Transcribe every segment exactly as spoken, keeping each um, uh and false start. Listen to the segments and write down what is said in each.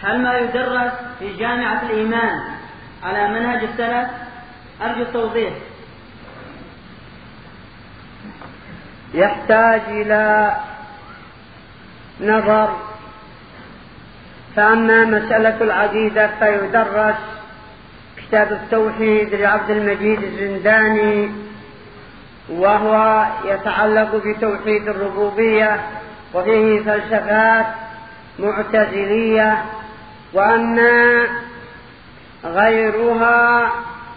هل ما يدرس في جامعة الإيمان على منهج السلف؟ أرجو التوضيح. يحتاج إلى نظر. فأما مسألة العقيدة فيدرس كتاب التوحيد لعبد المجيد الزنداني، وهو يتعلق بتوحيد الربوبية وفيه فلسفات معتزلية. وأما غيرها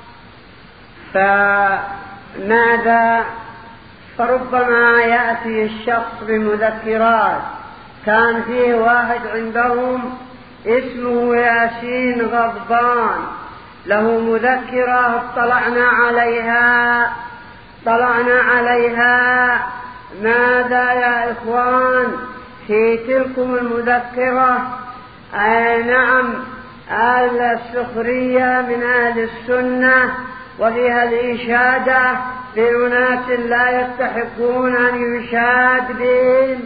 فماذا؟ فربما يأتي الشخص بمذكرات. كان فيه واحد عندهم اسمه ياسين غضبان، له مذكرة اطلعنا عليها طلعنا عليها ماذا يا إخوان في تلكم المذكرة؟ أي نعم، أهل السخرية من أهل السنة، وفيها الإشادة بأناس لا يستحقون أن يشاد بهم،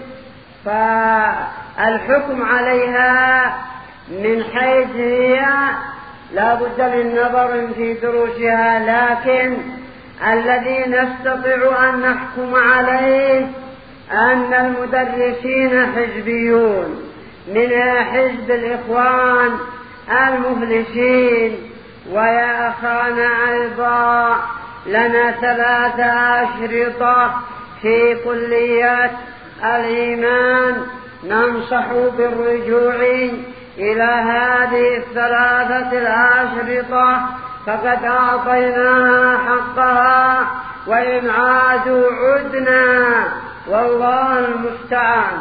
فالحكم عليها من حيث هي لا بد من نظر في دروسها. لكن الذي نستطيع أن نحكم عليه أن المدرسين حزبيون، منها حزب الإخوان المفلسين. ويا أخانا أيضا لنا ثلاثة أشرطة في كلية الإيمان ننصح بالرجوع إلى هذه الثلاثة الأشرطة، فقد أعطيناها حقها، وإن عادوا عدنا، والله المستعان.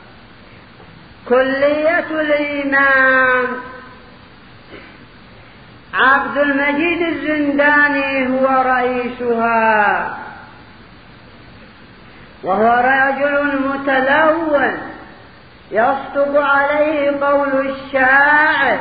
كلية الإيمان عبد المجيد الزنداني هو رئيسها، وهو رجل متلون يصدق عليه قول الشاعر: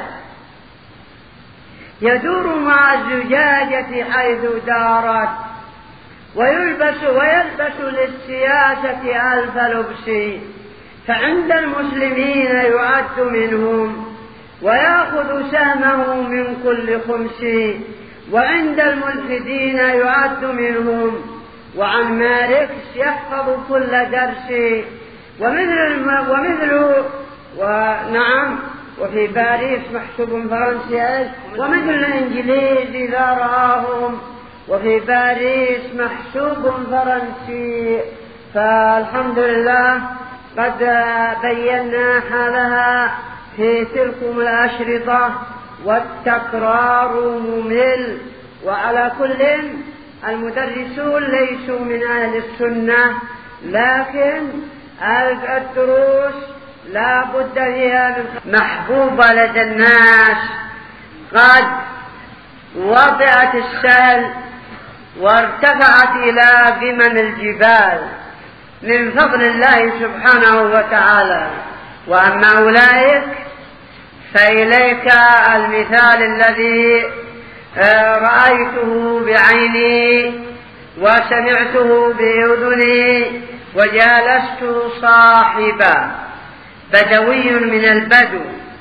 يدور مع الزجاجة حيث دارت، ويلبس ويلبس للسياسة ألف لبس، فعند المسلمين يعد منهم ويأخذ سهمه من كل خمس، وعند الملحدين يعد منهم، وعن ماركس يحفظ كل درس، ومثل ومثل ونعم وفي باريس محسوب فرنسي، ومثل الإنجليز إذا رآهم، وفي باريس محسوب فرنسي. فالحمد لله قد بينا حالها في تلكم الأشرطة، والتكرار ممل. وعلى كل المدرسون ليسوا من أهل السنة، لكن الدروس لا بد فيها محبوبة لدى الناس. قد وضعت السهل وارتفعت إلى قمم الجبال من فضل الله سبحانه وتعالى. وأما أولئك فإليك المثال الذي رأيته بعيني وسمعته بأذني، وجالست صاحبا بدوي من البدو،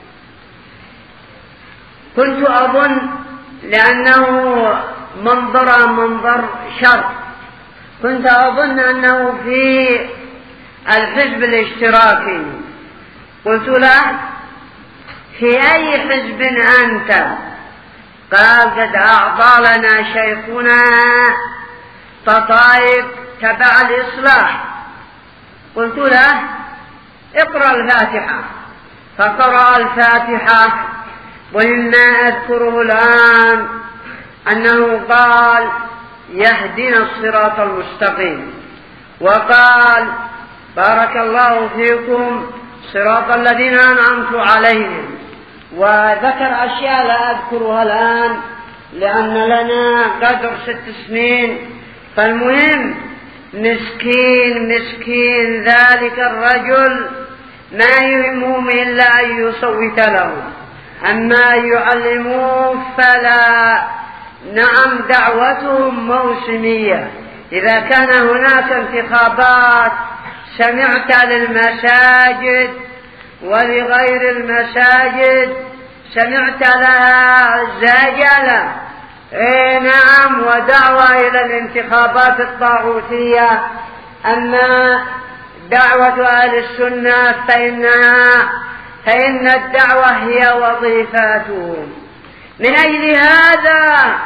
كنت أظن لأنه منظر منظر شر، كنت أظن أنه في الحزب الاشتراكي. قلت له: في أي حزب أنت؟ قال: قد أعطى لنا شيخنا تطايب تبع الإصلاح. قلت له: اقرأ الفاتحة. فقرأ الفاتحة، ومما أذكره الآن أنه قال: يهدنا الصراط المستقيم، وقال: بارك الله فيكم صراط الذين أنعمت عليهم، وذكر أشياء لا أذكرها الآن لأن لنا قدر ست سنين. فالمهم مسكين مسكين ذلك الرجل ما يهمهم إلا أن يصوت له، أما يعلموه فلا. نعم، دعوتهم موسمية. إذا كان هناك انتخابات سمعت للمساجد ولغير المساجد سمعت لها زجلا. اي نعم، ودعوة إلى الانتخابات الطاغوتية. أما دعوة أهل السنة فإنها فإن الدعوة هي وظيفتهم. من أجل هذا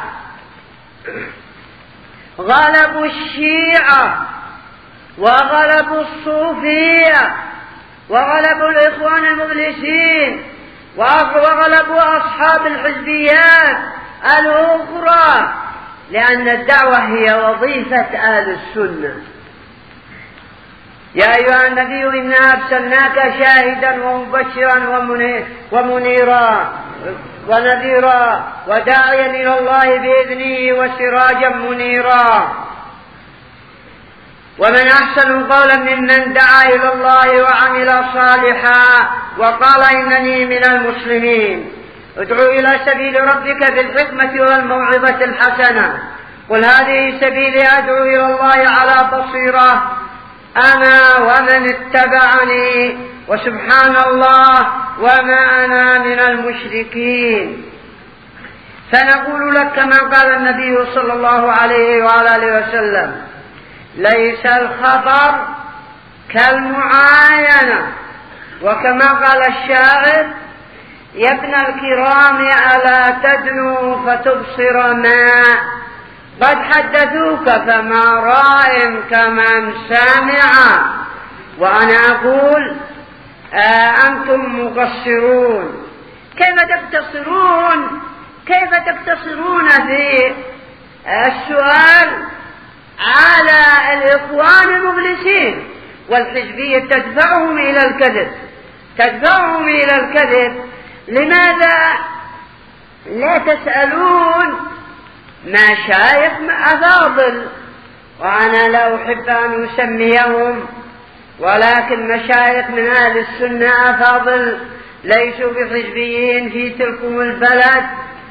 غلبوا الشيعة وغلبوا الصوفية وغلبوا الإخوان المفلسين وغلبوا أصحاب الحزبيات الأخرى، لأن الدعوة هي وظيفة أهل السنة. يا أيها النبي إنا أرسلناك شاهدا ومبشرا ومنيرا ونذيرا وداعيا إلى الله بإذنه وسراجا منيرا. ومن أحسن قولا ممن دعا إلى الله وعمل صالحا وقال إنني من المسلمين. ادعو إلى سبيل ربك بالحكمة والموعظة الحسنة. قل هذه سبيلي أدعو إلى الله على بصيرة أنا ومن اتبعني وسبحان الله وما أنا من المشركين. فنقول لك كما قال النبي صلى الله عليه وعلى آله وسلم: ليس الخبر كالمعاينة. وكما قال الشاعر: يا ابن الكرام ألا تدنو فتبصر ما قد حدثوك فما راء كمن سامع. وأنا أقول آه أنتم مقصرون. كيف تقتصرون كيف تقتصرون في السؤال على الإخوان المفلسين والحزبية تدفعهم إلى الكذب تدفعهم إلى الكذب لماذا لا تسألون مشايخ أفاضل؟ وأنا لا أحب أن أسميهم، ولكن مشايخ من أهل السنة أفاضل ليسوا بحزبيين في تلكم البلد،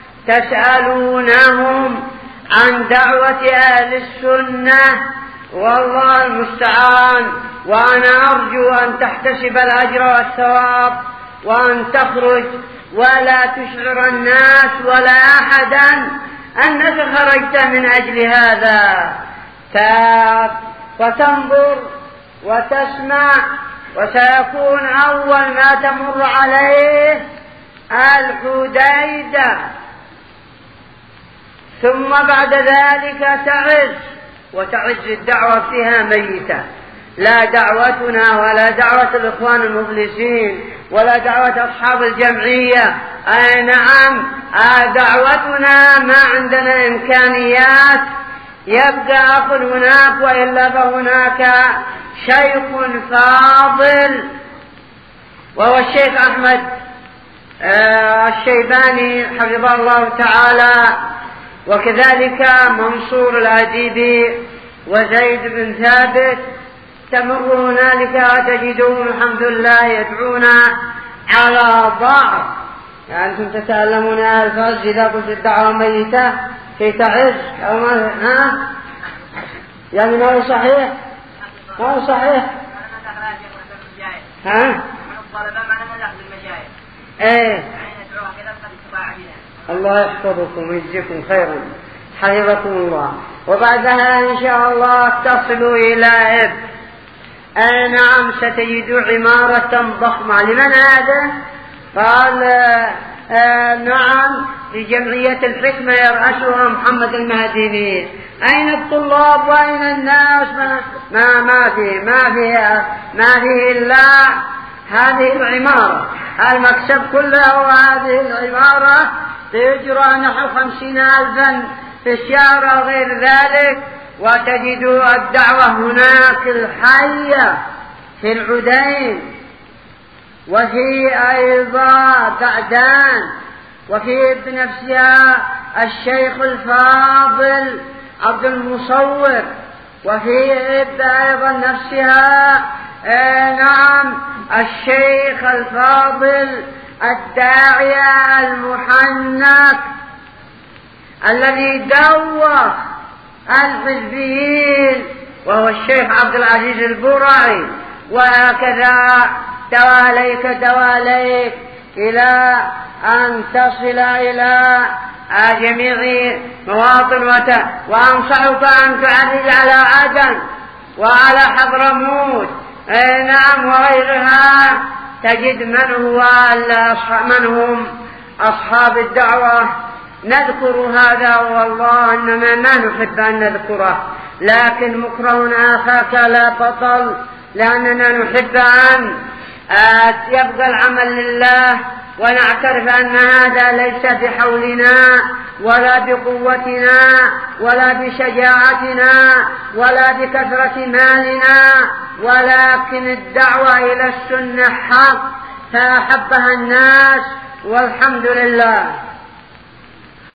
تسألونهم عن دعوة أهل السنة، والله المستعان. وأنا أرجو أن تحتسب الأجر والثواب وأن تخرج ولا تشعر الناس ولا أحدا أنك خرجت من أجل هذا، وتنظر وتسمع. وسيكون أول ما تمر عليه الحديدة، ثم بعد ذلك تعز وتعز الدعوة فيها ميتة. لا دعوتنا ولا دعوة الإخوان المفلسين ولا دعوة أصحاب الجمعية. أي نعم، دعوتنا ما عندنا إمكانيات، يبقى أخذ هناك، وإلا فهناك شيخ فاضل وهو الشيخ أحمد الشيباني حفظه الله تعالى، وكذلك منصور الأديبي وزيد بن ثابت. تمر هنالك تجدون الحمد لله يدعون على بعض. يعني أنتم تتألمون يا الفرج إذا قلت الدعوة ميتة كي تعز أو ما ها؟ يعني ما هو صحيح؟ ما هو صحيح؟ ها؟ ايه الله يحفظكم ويجزيكم خيرا، حفظكم الله. وبعدها إن شاء الله تصلوا إلى إب. أي نعم، ستجد عمارة ضخمة. لمن هذا؟ قال آه آه نعم، لجمعية الحكمة يرأسها محمد المهدي. أين الطلاب وأين الناس؟ ما ما, ما فيه ما فيه ما فيه إلا هذه العمارة. المكسب كله وهذه العمارة تجرى نحو خمسين ألفا في الشهر أو غير ذلك. وتجد الدعوة هناك الحية في العدين، وفي أيضا بعدان، وفي بنفسها الشيخ الفاضل عبد المصور، وفي أيضا نفسها آه نعم الشيخ الفاضل الداعية المحنك الذي دوّخ الحزبيين وهو الشيخ عبد العزيز البرعي. وهكذا تواليك تواليك إلى أن تصل إلى جميع مواطن وت... وأنصحك أن تعرج على عدن وعلى حضرموت نعم وغيرها، تجد من هو من هم أصحاب الدعوة. نذكر هذا والله إنما ما نحب أن نذكره، لكن مكره آخاك لا بطل، لأننا نحب أن يبقى العمل لله، ونعترف أن هذا ليس بحولنا ولا بقوتنا ولا بشجاعتنا ولا بكثرة مالنا، ولكن الدعوة إلى السنة حق فأحبها الناس، والحمد لله.